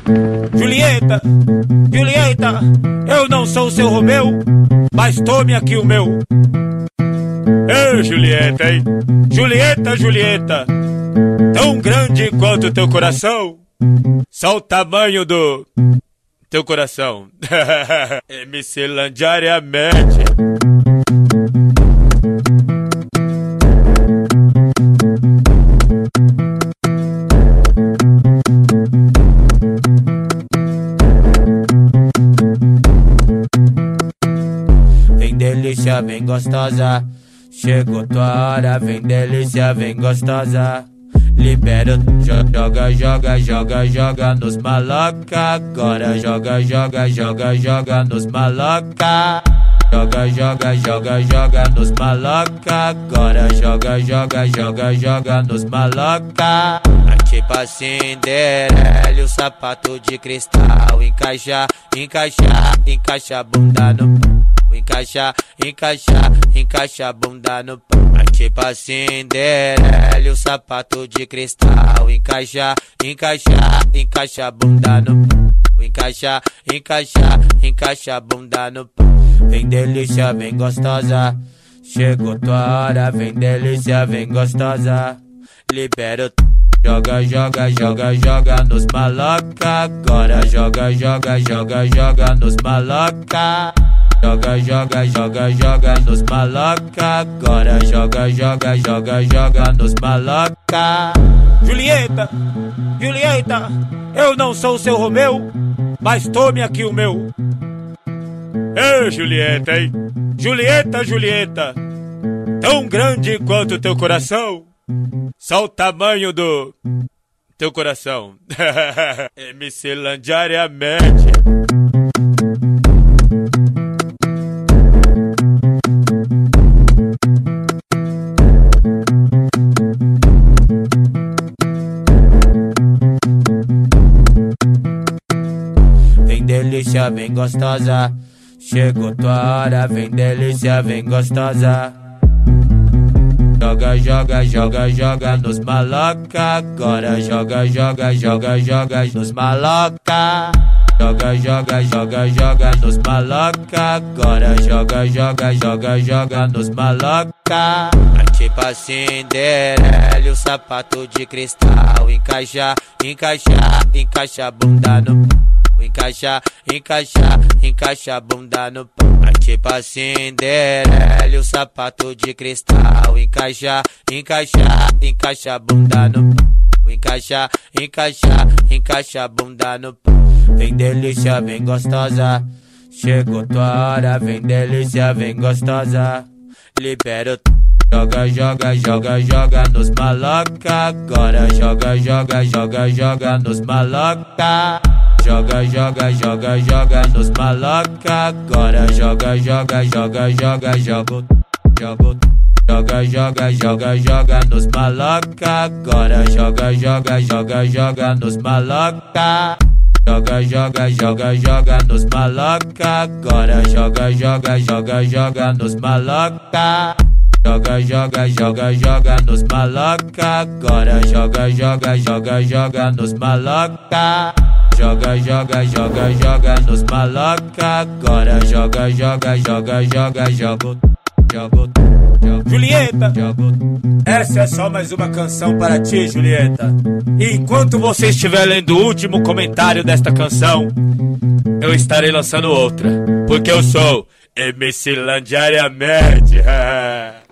Julieta, Julieta, eu não sou o seu Romeu, mas tome aqui o meu. Ei, Julieta, hein? Julieta, Julieta, tão grande quanto teu coração, só o tamanho do teu coração. MC Landiariamente. Vem delícia, vem gostosa, chegou tua hora, vem delícia, vem gostosa. Libera, joga, joga, joga, joga nos maloca. Agora joga, joga, joga, joga nos maloca. Joga, joga, joga, joga nos maloca. Agora joga, joga, joga, joga nos maloca. Tipo a Cinderela, o sapato de cristal. Encaixa, encaixa, encaixa a bunda no pão. Encaixa, encaixa, encaixa a bunda no pão. Tipo a Cinderela, o sapato de cristal. Encaixa, encaixa, encaixa a bunda no pão. Encaixa, encaixa, encaixa a bunda no pão. Vem delícia, vem gostosa, chegou tua hora, vem delícia, vem gostosa. Libera, joga, joga, joga, joga nos maloca. Agora joga, joga, joga, joga nos maloca. Joga, joga, joga, joga nos maloca. Agora joga, joga, joga, joga nos maloca. Julieta, Julieta, eu não sou o seu Romeu, mas tome aqui o meu. Ei, Julieta, hein? Julieta, Julieta, tão grande quanto teu coração, só o tamanho do teu coração. MC Landiariamente. Vem delícia, vem gostosa, chegou tua hora, vem delícia, vem gostosa. Joga, joga, joga, joga nos maloca. Agora joga, joga, joga, joga nos maloca. Joga, joga, joga, joga nos maloca. Agora joga, joga, joga, joga nos maloca. Tipo a Cinderela, o sapato de cristal. Encaixa, encaixa, encaixa a bunda no pão. Encaixa, encaixa, encaixa a bunda no pão. Tipo a Cinderela, o sapato de cristal. Encaixa, encaixa, encaixa a bunda no pão. Encaixa, encaixa, encaixa a bunda no pão. Vem delícia, vem gostosa, chegou tua hora, vem delícia, vem gostosa. Libera, joga, joga, joga, joga nos maloca. Agora joga, joga, joga, joga nos maloca. Joga, joga, joga, joga nos maloca. Agora joga, joga, joga, joga, joga, joga. Joga, joga, joga, joga nos maloca. Agora joga, joga, joga, joga nos maloca. Joga, joga, joga, joga nos maloca. Agora joga, joga, joga, joga nos maloca. Joga, joga, joga, joga nos maloca. Agora joga, joga, joga, joga nos maloca. Joga, joga, joga, joga nos maloca. Agora joga, joga, joga, joga, joga, joga. Julieta, essa é só mais uma canção para ti, Julieta. E enquanto você estiver lendo o último comentário desta canção, eu estarei lançando outra, porque eu sou MC Landiariamente.